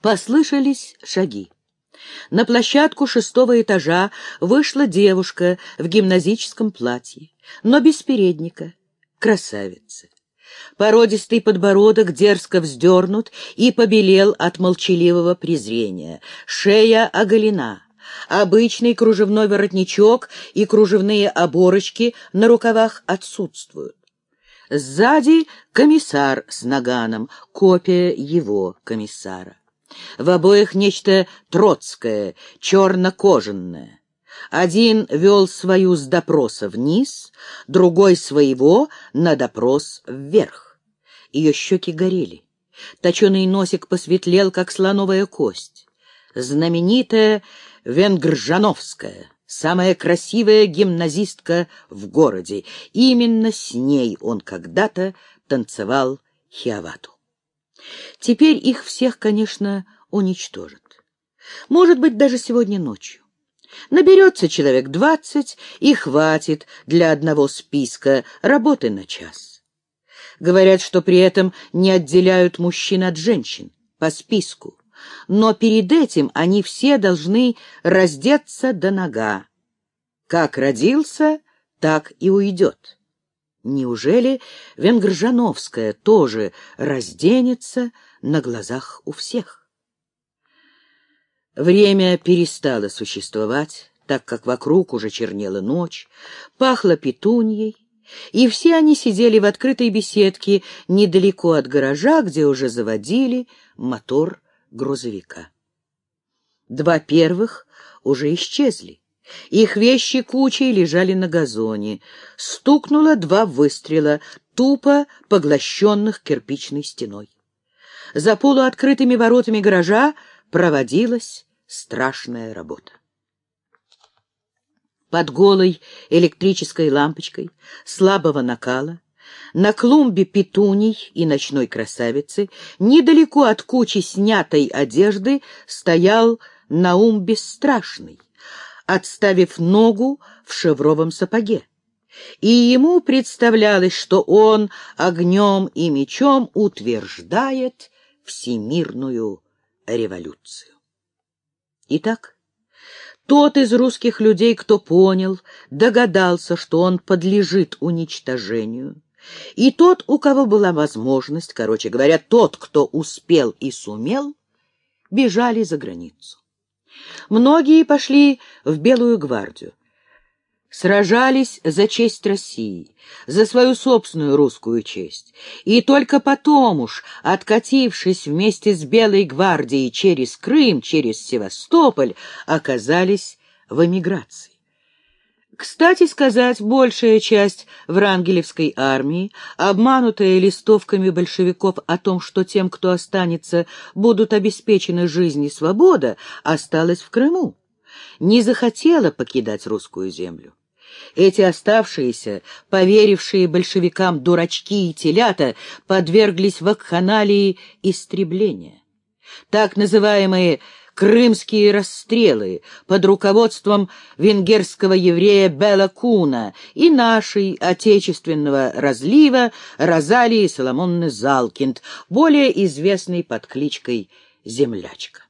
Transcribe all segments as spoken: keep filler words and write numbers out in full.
Послышались шаги. На площадку шестого этажа вышла девушка в гимназическом платье, но без передника, красавица. Породистый подбородок дерзко вздернут и побелел от молчаливого презрения. Шея оголена. Обычный кружевной воротничок и кружевные оборочки на рукавах отсутствуют. Сзади комиссар с наганом, копия его комиссара. В обоих нечто троцкое, черно-кожаное. Один вел свою с допроса вниз, другой своего на допрос вверх. Ее щеки горели. Точеный носик посветлел, как слоновая кость. Знаменитая Венгржановская, самая красивая гимназистка в городе. Именно с ней он когда-то танцевал хиавату. Теперь их всех, конечно, уничтожат. Может быть, даже сегодня ночью. Наберется человек двадцать, и хватит для одного списка работы на час. Говорят, что при этом не отделяют мужчин от женщин по списку, но перед этим они все должны раздеться до нога. Как родился, так и уйдет. Неужели Венгржановская тоже разденется на глазах у всех? Время перестало существовать, так как вокруг уже чернела ночь, пахло петуньей, и все они сидели в открытой беседке недалеко от гаража, где уже заводили мотор грузовика. Два первых уже исчезли. Их вещи кучей лежали на газоне. Стукнуло два выстрела, тупо поглощенных кирпичной стеной. За полуоткрытыми воротами гаража проводилась страшная работа. Под голой электрической лампочкой слабого накала, на клумбе петуний и ночной красавицы, недалеко от кучи снятой одежды, стоял Наум Бесстрашный, отставив ногу в шевровом сапоге. И ему представлялось, что он огнем и мечом утверждает всемирную революцию. Итак, тот из русских людей, кто понял, догадался, что он подлежит уничтожению, и тот, у кого была возможность, короче говоря, тот, кто успел и сумел, бежали за границу. Многие пошли в Белую гвардию, сражались за честь России, за свою собственную русскую честь, и только потом уж, откатившись вместе с Белой гвардией через Крым, через Севастополь, оказались в эмиграции. Кстати сказать, большая часть врангелевской армии, обманутая листовками большевиков о том, что тем, кто останется, будут обеспечены жизнь и свобода, осталась в Крыму, не захотела покидать русскую землю. Эти оставшиеся, поверившие большевикам дурачки и телята, подверглись вакханалии истребления. Так называемые крымские расстрелы под руководством венгерского еврея Бела Куна и нашей отечественного разлива Розалии Соломонны Залкинд, более известной под кличкой Землячка.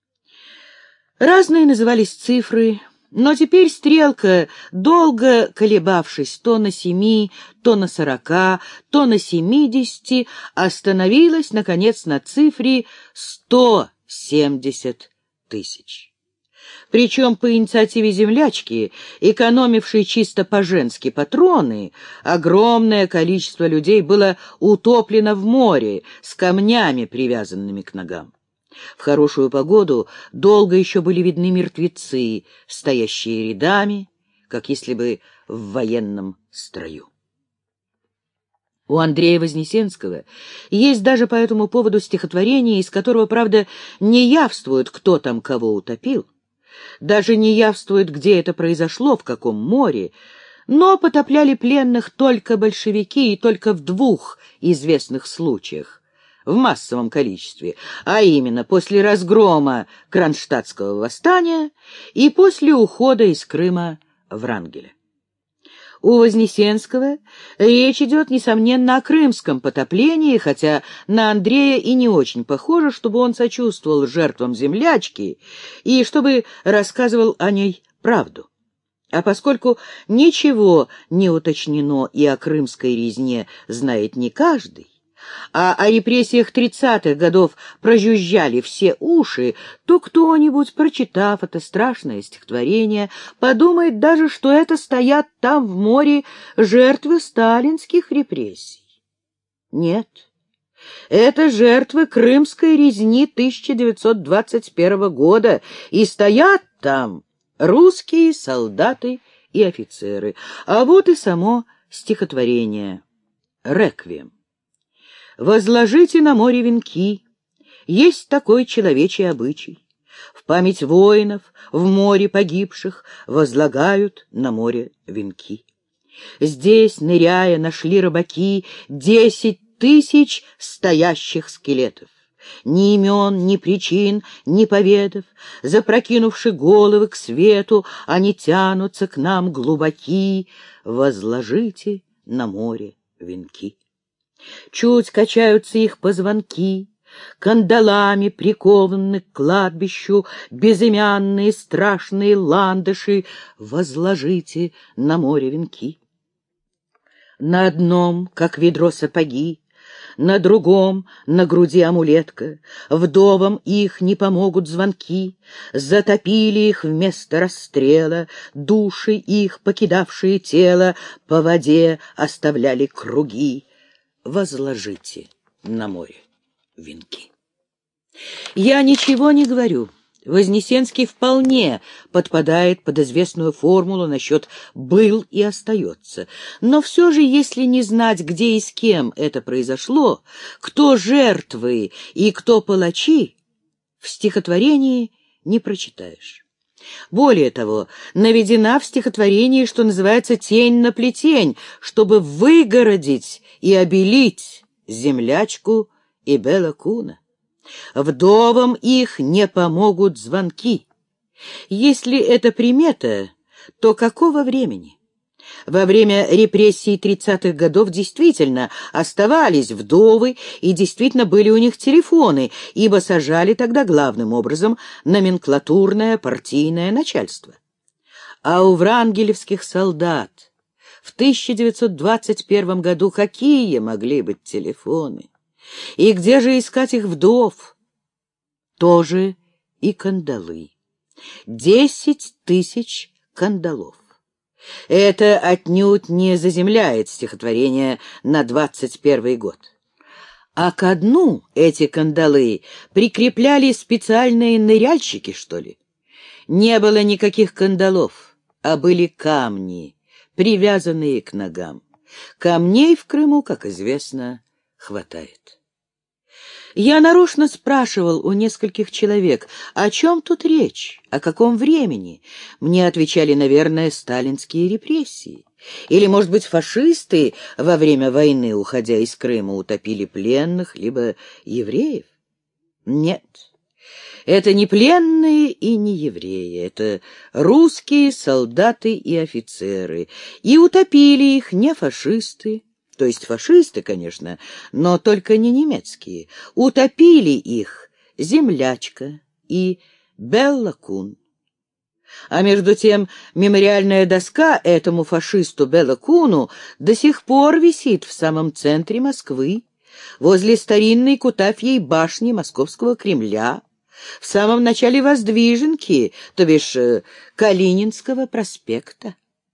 Разные назывались цифры, но теперь стрелка, долго колебавшись то на семи, то на сорока, то на семидесяти, остановилась, наконец, на цифре сто семьдесят тысяч. Причем по инициативе землячки, экономившей чисто по-женски патроны, огромное количество людей было утоплено в море с камнями, привязанными к ногам. В хорошую погоду долго еще были видны мертвецы, стоящие рядами, как если бы в военном строю. У Андрея Вознесенского есть даже по этому поводу стихотворение, из которого, правда, не явствует, кто там кого утопил, даже не явствует, где это произошло, в каком море, но потопляли пленных только большевики и только в двух известных случаях, в массовом количестве, а именно после разгрома Кронштадтского восстания и после ухода из Крыма Врангеля. У Вознесенского речь идет, несомненно, о крымском потоплении, хотя на Андрея и не очень похоже, чтобы он сочувствовал жертвам землячки и чтобы рассказывал о ней правду. А поскольку ничего не уточнено и о крымской резне знает не каждый, а о репрессиях тридцатых годов прожужжали все уши, то кто-нибудь, прочитав это страшное стихотворение, подумает даже, что это стоят там в море жертвы сталинских репрессий. Нет, это жертвы крымской резни тысяча девятьсот двадцать первого года, и стоят там русские солдаты и офицеры. А вот и само стихотворение «Реквием». «Возложите на море венки, есть такой человечий обычай. В память воинов, в море погибших, возлагают на море венки. Здесь, ныряя, нашли рыбаки десять тысяч стоящих скелетов. Ни имен, ни причин, ни поведов, запрокинувши головы к свету, они тянутся к нам глубоки. Возложите на море венки. Чуть качаются их позвонки, кандалами прикованы к кладбищу безымянные страшные ландыши. Возложите на море венки. На одном, как ведро, сапоги, на другом, на груди амулетка, вдовам их не помогут звонки, затопили их вместо расстрела, души их, покидавшие тело, по воде оставляли круги. Возложите на море венки. Я ничего не говорю. Вознесенский вполне подпадает под известную формулу насчет «был и остается». Но все же, если не знать, где и с кем это произошло, кто жертвы и кто палачи, в стихотворении не прочитаешь. Более того, наведена в стихотворении, что называется, тень на плетень, чтобы выгородить и обелить землячку и Бела Куна. Вдовам их не помогут звонки. Если это примета, то какого времени? Во время репрессий тридцатых годов действительно оставались вдовы, и действительно были у них телефоны, ибо сажали тогда главным образом номенклатурное партийное начальство. А у врангелевских солдат в тысяча девятьсот двадцать первом году какие могли быть телефоны? И где же искать их вдов? Тоже и кандалы. Десять тысяч кандалов. Это отнюдь не заземляет стихотворение на двадцать первый год. А ко дну эти кандалы прикрепляли специальные ныряльщики, что ли? Не было никаких кандалов, а были камни, привязанные к ногам. Камней в Крыму, как известно, хватает. Я нарочно спрашивал у нескольких человек, о чем тут речь, о каком времени. Мне отвечали, наверное, сталинские репрессии. Или, может быть, фашисты во время войны, уходя из Крыма, утопили пленных, либо евреев? Нет, это не пленные и не евреи, это русские солдаты и офицеры. И утопили их не фашисты, то есть фашисты, конечно, но только не немецкие. Утопили их землячка и Белла Кун. А между тем мемориальная доска этому фашисту Белла Куну до сих пор висит в самом центре Москвы, возле старинной Кутафьей башни Московского Кремля, в самом начале Воздвиженки, то бишь Калининского проспекта.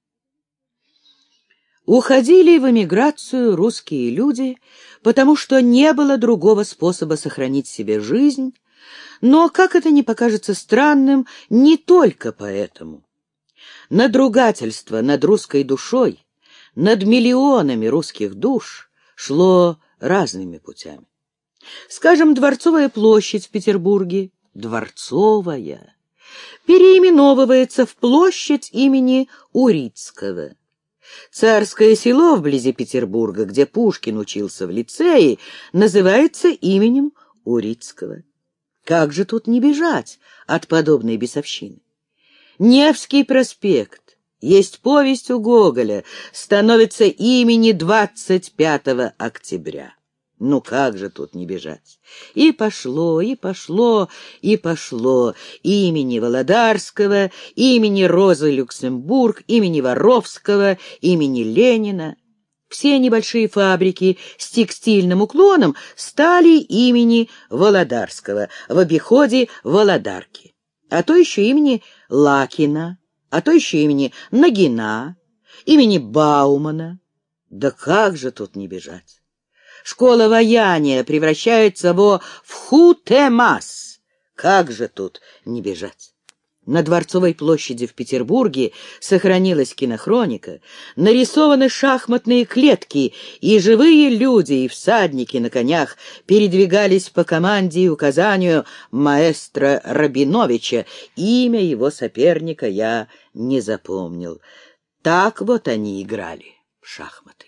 Уходили в эмиграцию русские люди, потому что не было другого способа сохранить себе жизнь, но, как это ни покажется странным, не только поэтому. Надругательство над русской душой, над миллионами русских душ шло разными путями. Скажем, Дворцовая площадь в Петербурге, Дворцовая, переименовывается в площадь имени Урицкого. Царское село вблизи Петербурга, где Пушкин учился в лицее, называется именем Урицкого. Как же тут не бежать от подобной бесовщины? Невский проспект Есть повесть у Гоголя, становится имени двадцать пятого октября. Ну как же тут не бежать? И пошло, и пошло, и пошло имени Володарского, имени Розы Люксембург, имени Воровского, имени Ленина. Все небольшие фабрики с текстильным уклоном стали имени Володарского, в обиходе Володарки. А то еще имени Лакина, а то еще имени Нагина, имени Баумана. Да как же тут не бежать? Школа ваяния превращается во вхутемас. Как же тут не бежать? На Дворцовой площади в Петербурге сохранилась кинохроника, нарисованы шахматные клетки, и живые люди и всадники на конях передвигались по команде и указанию маэстро Рабиновича. Имя его соперника я не запомнил. Так вот они играли в шахматы.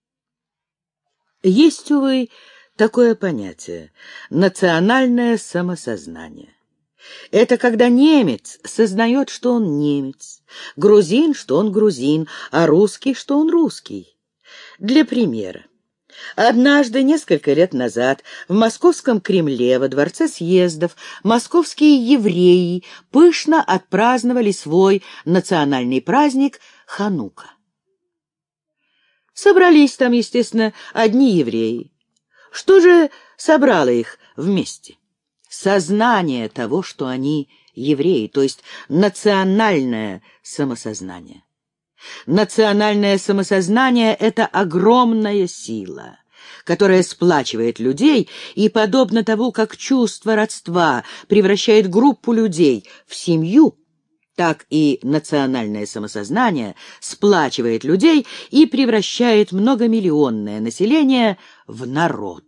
Есть, увы, такое понятие — национальное самосознание. Это когда немец сознает, что он немец, грузин, что он грузин, а русский, что он русский. Для примера. Однажды, несколько лет назад, в Московском Кремле, во Дворце съездов, московские евреи пышно отпраздновали свой национальный праздник Ханука. Собрались там, естественно, одни евреи. Что же собрало их вместе? Сознание того, что они евреи, то есть национальное самосознание. Национальное самосознание — это огромная сила, которая сплачивает людей и, подобно тому, как чувство родства превращает группу людей в семью, так и национальное самосознание сплачивает людей и превращает многомиллионное население в народ.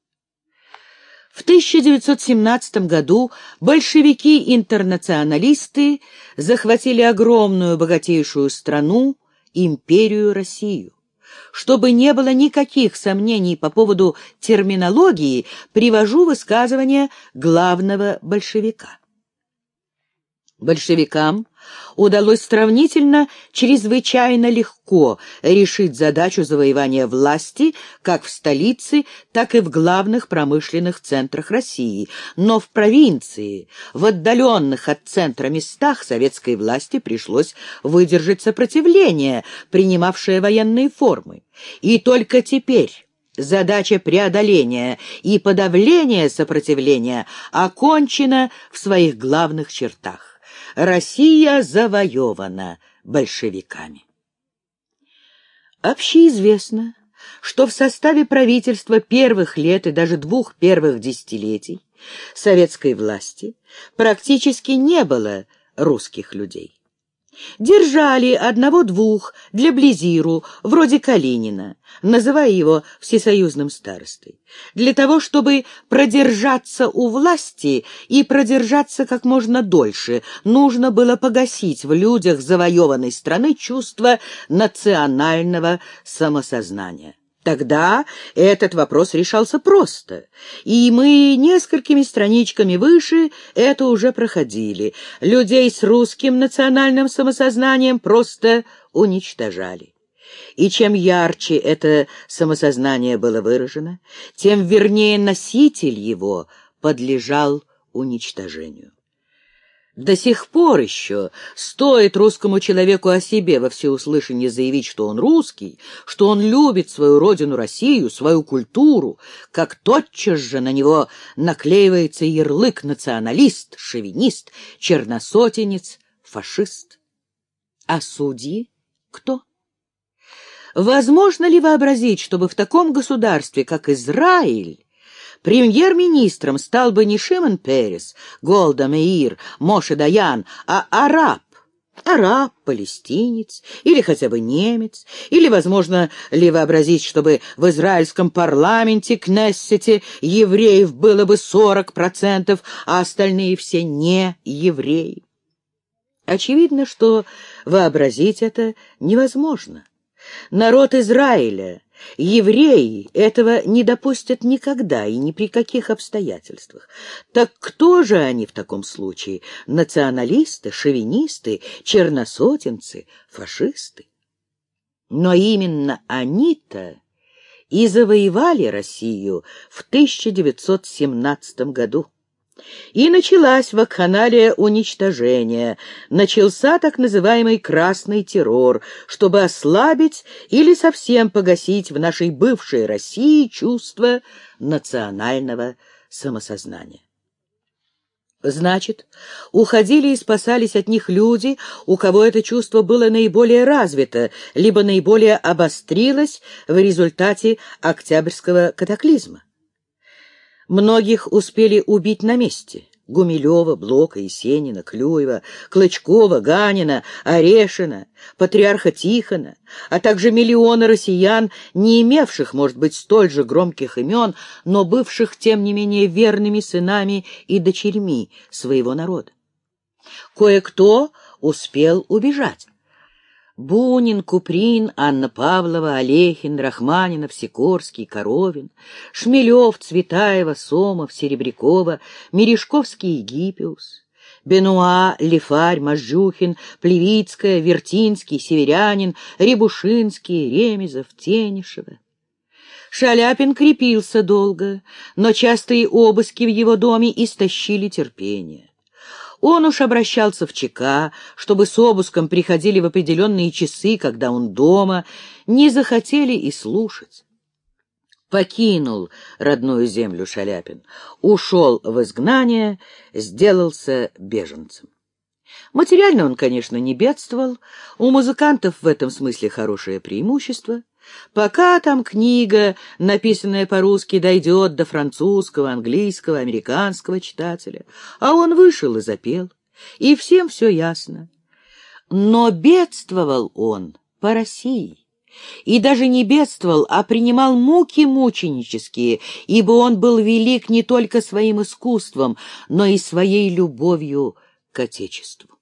В тысяча девятьсот семнадцатом году большевики-интернационалисты захватили огромную богатейшую страну, империю Россию. Чтобы не было никаких сомнений по поводу терминологии, привожу высказывание главного большевика. Большевикам удалось сравнительно чрезвычайно легко решить задачу завоевания власти как в столице, так и в главных промышленных центрах России. Но в провинции, в отдаленных от центра местах советской власти пришлось выдержать сопротивление, принимавшее военные формы. И только теперь задача преодоления и подавления сопротивления окончена в своих главных чертах. Россия завоевана большевиками. Общеизвестно, что в составе правительства первых лет и даже двух первых десятилетий советской власти практически не было русских людей. Держали одного-двух для близиру, вроде Калинина, называя его всесоюзным старостой, для того, чтобы продержаться у власти и продержаться как можно дольше, нужно было погасить в людях завоеванной страны чувство национального самосознания. Тогда этот вопрос решался просто, и мы несколькими страничками выше это уже проходили. Людей с русским национальным самосознанием просто уничтожали. И чем ярче это самосознание было выражено, тем вернее носитель его подлежал уничтожению. До сих пор еще стоит русскому человеку о себе во всеуслышание заявить, что он русский, что он любит свою родину Россию, свою культуру, как тотчас же на него наклеивается ярлык националист, шовинист, черносотенец, фашист. А судьи кто? Возможно ли вообразить, чтобы в таком государстве, как Израиль, премьер-министром стал бы не Шимон Перес, Голда Меир, Моше Даян, а араб, араб, палестинец или хотя бы немец? Или, возможно ли вообразить, чтобы в израильском парламенте, Кнессете, евреев было бы сорок процентов, а остальные все не евреи? Очевидно, что вообразить это невозможно. Народ Израиля Евреи этого не допустят никогда и ни при каких обстоятельствах. Так кто же они в таком случае? Националисты, шовинисты, черносотенцы, фашисты? Но именно они-то и завоевали Россию в тысяча девятьсот семнадцатом году. И началась вакханалия уничтожения, начался так называемый «красный террор», чтобы ослабить или совсем погасить в нашей бывшей России чувство национального самосознания. Значит, уходили и спасались от них люди, у кого это чувство было наиболее развито, либо наиболее обострилось в результате Октябрьского катаклизма. Многих успели убить на месте: Гумилева, Блока, Есенина, Клюева, Клычкова, Ганина, Орешина, патриарха Тихона, а также миллионы россиян, не имевших, может быть, столь же громких имен, но бывших, тем не менее, верными сынами и дочерьми своего народа. Кое-кто успел убежать. Бунин, Куприн, Анна Павлова, Олехин, Рахманинов, Сикорский, Коровин, Шмелев, Цветаева, Сомов, Серебрякова, Мережковский и Гиппиус, Бенуа, Лифарь, Можжухин, Плевицкая, Вертинский, Северянин, Рябушинский, Ремезов, Тенишева. Шаляпин крепился долго, но частые обыски в его доме истощили терпение. Он уж обращался в ЧК, чтобы с обыском приходили в определенные часы, когда он дома, не захотели и слушать. Покинул родную землю Шаляпин, ушел в изгнание, сделался беженцем. Материально он, конечно, не бедствовал, у музыкантов в этом смысле хорошее преимущество. Пока там книга, написанная по-русски, дойдет до французского, английского, американского читателя, а он вышел и запел, и всем все ясно. Но бедствовал он по России, и даже не бедствовал, а принимал муки мученические, ибо он был велик не только своим искусством, но и своей любовью к Отечеству.